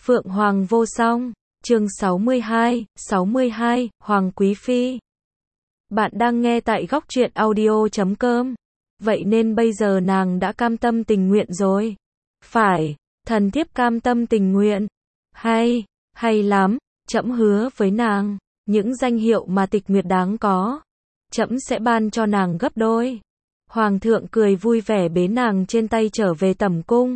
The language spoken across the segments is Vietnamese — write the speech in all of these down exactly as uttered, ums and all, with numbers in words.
Phượng Hoàng vô song, chương sáu mươi hai, sáu mươi hai, Hoàng Quý Phi. Bạn đang nghe tại góc truyện audio chấm com. Vậy nên bây giờ nàng đã cam tâm tình nguyện rồi. Phải, thần thiếp cam tâm tình nguyện. Hay, hay lắm, trẫm hứa với nàng, những danh hiệu mà Tịch Nguyệt đáng có, trẫm sẽ ban cho nàng gấp đôi. Hoàng thượng cười vui vẻ bế nàng trên tay trở về tẩm cung.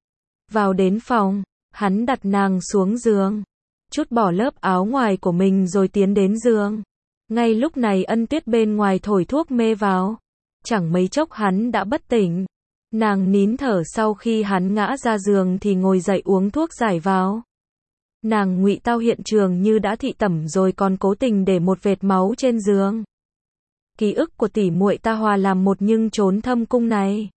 Vào đến phòng, hắn đặt nàng xuống giường, trút bỏ lớp áo ngoài của mình rồi tiến đến giường. Ngay lúc này Ân Tuyết bên ngoài thổi thuốc mê vào. Chẳng mấy chốc hắn đã bất tỉnh. Nàng nín thở sau khi hắn ngã ra giường thì ngồi dậy uống thuốc giải vào. Nàng ngụy tao hiện trường như đã thị tẩm rồi còn cố tình để một vệt máu trên giường. Ký ức của tỷ muội ta hòa làm một nhưng trốn thâm cung này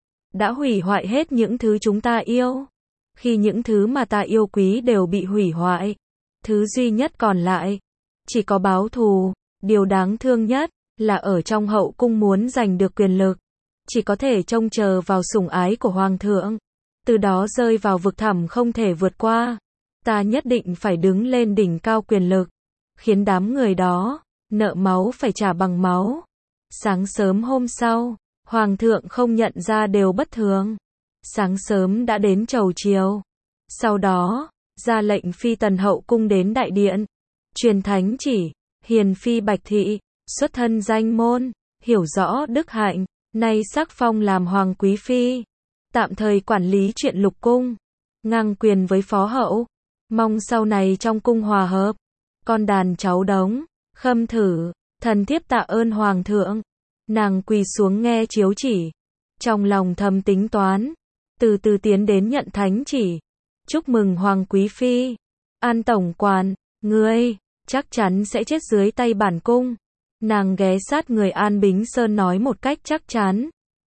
đã hủy hoại hết những thứ chúng ta yêu. Khi những thứ mà ta yêu quý đều bị hủy hoại, thứ duy nhất còn lại chỉ có báo thù. Điều đáng thương nhất là ở trong hậu cung muốn giành được quyền lực, chỉ có thể trông chờ vào sủng ái của hoàng thượng, từ đó rơi vào vực thẳm không thể vượt qua. Ta nhất định phải đứng lên đỉnh cao quyền lực, khiến đám người đó nợ máu phải trả bằng máu. Sáng sớm hôm sau, hoàng thượng không nhận ra điều bất thường. Sáng sớm đã đến chầu chiều. Sau đó, ra lệnh phi tần hậu cung đến đại điện, truyền thánh chỉ, hiền phi Bạch Thị, xuất thân danh môn, hiểu rõ đức hạnh, nay sắc phong làm Hoàng Quý Phi, tạm thời quản lý chuyện lục cung, ngang quyền với phó hậu, mong sau này trong cung hòa hợp. Con đàn cháu đống, khâm thử, thần thiếp tạ ơn hoàng thượng. Nàng quỳ xuống nghe chiếu chỉ, trong lòng thầm tính toán, từ từ tiến đến nhận thánh chỉ. Chúc mừng Hoàng Quý Phi. An tổng quản, ngươi chắc chắn sẽ chết dưới tay bản cung. Nàng ghé sát người An Bính Sơn nói một cách chắc chắn.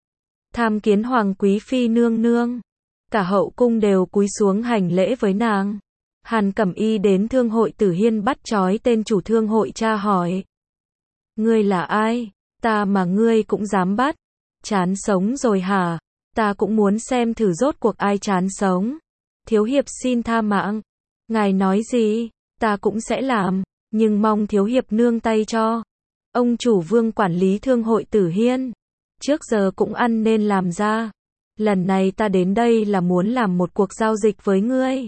Tham kiến Hoàng Quý Phi nương nương. Cả hậu cung đều cúi xuống hành lễ với nàng. Hàn Cẩm Y đến Thương hội Tử Hiên bắt trói tên chủ Thương hội tra hỏi. Ngươi là ai? Ta mà ngươi cũng dám bắt? Chán sống rồi hả? Ta cũng muốn xem thử rốt cuộc ai chán sống. Thiếu hiệp xin tha mạng. Ngài nói gì, ta cũng sẽ làm, nhưng mong thiếu hiệp nương tay cho. Ông chủ Vương quản lý Thương hội Tử Hiên, trước giờ cũng ăn nên làm ra. Lần này ta đến đây là muốn làm một cuộc giao dịch với ngươi.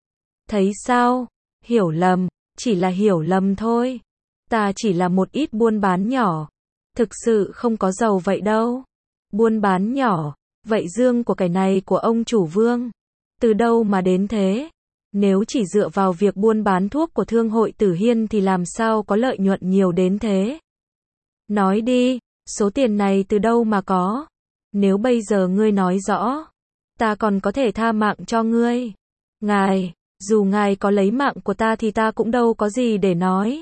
Thấy sao? Hiểu lầm, chỉ là hiểu lầm thôi. Ta chỉ là một ít buôn bán nhỏ, thực sự không có giàu vậy đâu. Buôn bán nhỏ, vậy dương của cái này của ông chủ Vương, từ đâu mà đến thế? Nếu chỉ dựa vào việc buôn bán thuốc của Thương hội Tử Hiên thì làm sao có lợi nhuận nhiều đến thế? Nói đi, số tiền này từ đâu mà có? Nếu bây giờ ngươi nói rõ, ta còn có thể tha mạng cho ngươi. Ngài, dù ngài có lấy mạng của ta thì ta cũng đâu có gì để nói.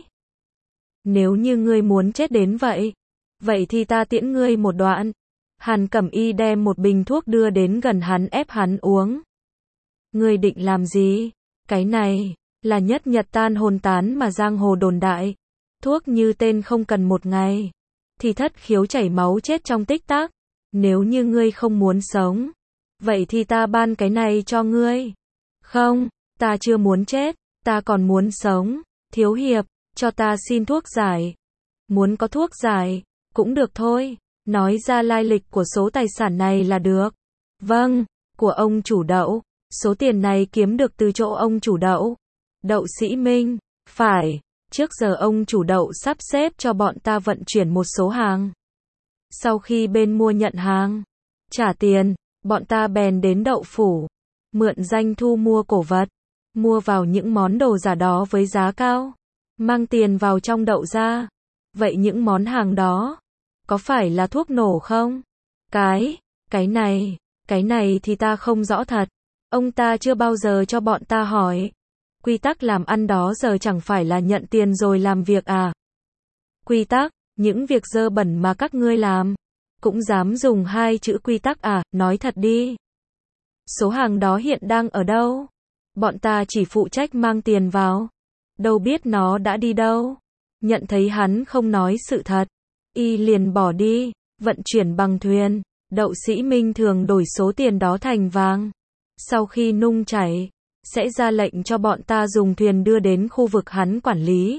Nếu như ngươi muốn chết đến vậy, vậy thì ta tiễn ngươi một đoạn. Hàn Cẩm Y đem một bình thuốc đưa đến gần hắn ép hắn uống. Ngươi định làm gì? Cái này là nhất nhật tan hồn tán mà giang hồ đồn đại. Thuốc như tên không cần một ngày thì thất khiếu chảy máu chết trong tích tắc. Nếu như ngươi không muốn sống, vậy thì ta ban cái này cho ngươi. Không, ta chưa muốn chết, ta còn muốn sống. Thiếu hiệp, cho ta xin thuốc giải. Muốn có thuốc giải, cũng được thôi. Nói ra lai lịch của số tài sản này là được. Vâng, của ông chủ Đậu. Số tiền này kiếm được từ chỗ ông chủ Đậu. Đậu Sĩ Minh. Phải, trước giờ ông chủ Đậu sắp xếp cho bọn ta vận chuyển một số hàng. Sau khi bên mua nhận hàng, trả tiền, bọn ta bèn đến Đậu phủ, mượn danh thu mua cổ vật, mua vào những món đồ giả đó với giá cao, mang tiền vào trong Đậu ra. Vậy những món hàng đó, có phải là thuốc nổ không? Cái, cái này, cái này thì ta không rõ thật. Ông ta chưa bao giờ cho bọn ta hỏi. Quy tắc làm ăn đó giờ chẳng phải là nhận tiền rồi làm việc à? Quy tắc, những việc dơ bẩn mà các ngươi làm, cũng dám dùng hai chữ quy tắc à? Nói thật đi. Số hàng đó hiện đang ở đâu? Bọn ta chỉ phụ trách mang tiền vào, đâu biết nó đã đi đâu. Nhận thấy hắn không nói sự thật, y liền bỏ đi, vận chuyển bằng thuyền. Đậu Sĩ Minh thường đổi số tiền đó thành vàng. Sau khi nung chảy, sẽ ra lệnh cho bọn ta dùng thuyền đưa đến khu vực hắn quản lý.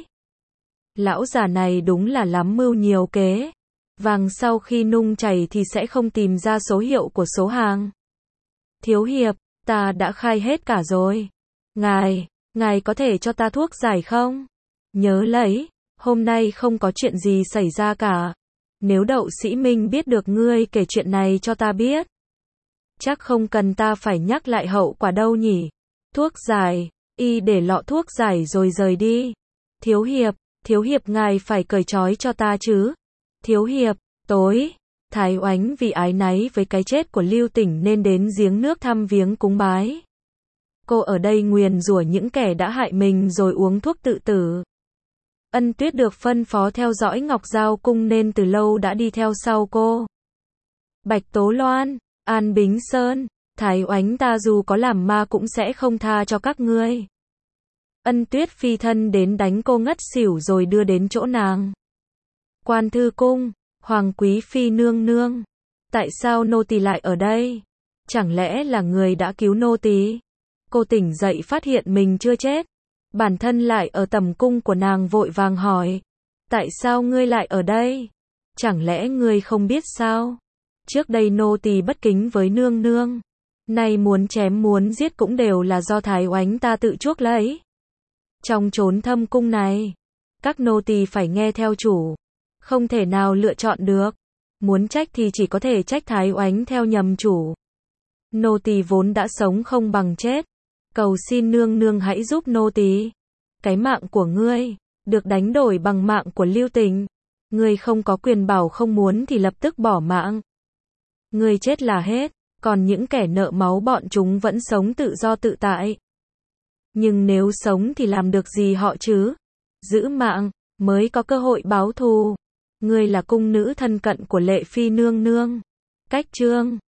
Lão già này đúng là lắm mưu nhiều kế. Vàng sau khi nung chảy thì sẽ không tìm ra số hiệu của số hàng. Thiếu hiệp, ta đã khai hết cả rồi. Ngài, ngài có thể cho ta thuốc giải không? Nhớ lấy, hôm nay không có chuyện gì xảy ra cả. Nếu Đậu Sĩ Minh biết được ngươi kể chuyện này cho ta biết, chắc không cần ta phải nhắc lại hậu quả đâu nhỉ. Thuốc giải, y để lọ thuốc giải rồi rời đi. Thiếu hiệp, thiếu hiệp ngài phải cởi trói cho ta chứ. Thiếu hiệp, tối, Thái Oánh vì áy náy với cái chết của Lưu Tỉnh nên đến giếng nước thăm viếng cúng bái. Cô ở đây nguyền rủa những kẻ đã hại mình rồi uống thuốc tự tử. Ân Tuyết được phân phó theo dõi Ngọc Giao Cung nên từ lâu đã đi theo sau cô. Bạch Tố Loan, An Bính Sơn, Thái Oánh ta dù có làm ma cũng sẽ không tha cho các ngươi. Ân Tuyết phi thân đến đánh cô ngất xỉu rồi đưa đến chỗ nàng. Quan Thư Cung, Hoàng Quý Phi nương nương. Tại sao nô tỳ lại ở đây? Chẳng lẽ là người đã cứu nô tỳ? Cô tỉnh dậy phát hiện mình chưa chết. Bản thân lại ở tầm cung của nàng vội vàng hỏi. Tại sao ngươi lại ở đây? Chẳng lẽ ngươi không biết sao? Trước đây nô tỳ bất kính với nương nương. Nay muốn chém muốn giết cũng đều là do Thái Oánh ta tự chuốc lấy. Trong chốn thâm cung này, các nô tỳ phải nghe theo chủ. Không thể nào lựa chọn được. Muốn trách thì chỉ có thể trách Thái Oánh theo nhầm chủ. Nô tỳ vốn đã sống không bằng chết. Cầu xin nương nương hãy giúp nô tỳ. Cái mạng của ngươi được đánh đổi bằng mạng của Lưu Tình. Ngươi không có quyền bảo không muốn thì lập tức bỏ mạng. Ngươi chết là hết, còn những kẻ nợ máu bọn chúng vẫn sống tự do tự tại. Nhưng nếu sống thì làm được gì họ chứ? Giữ mạng mới có cơ hội báo thù. Ngươi là cung nữ thân cận của Lệ Phi nương nương. Cách chương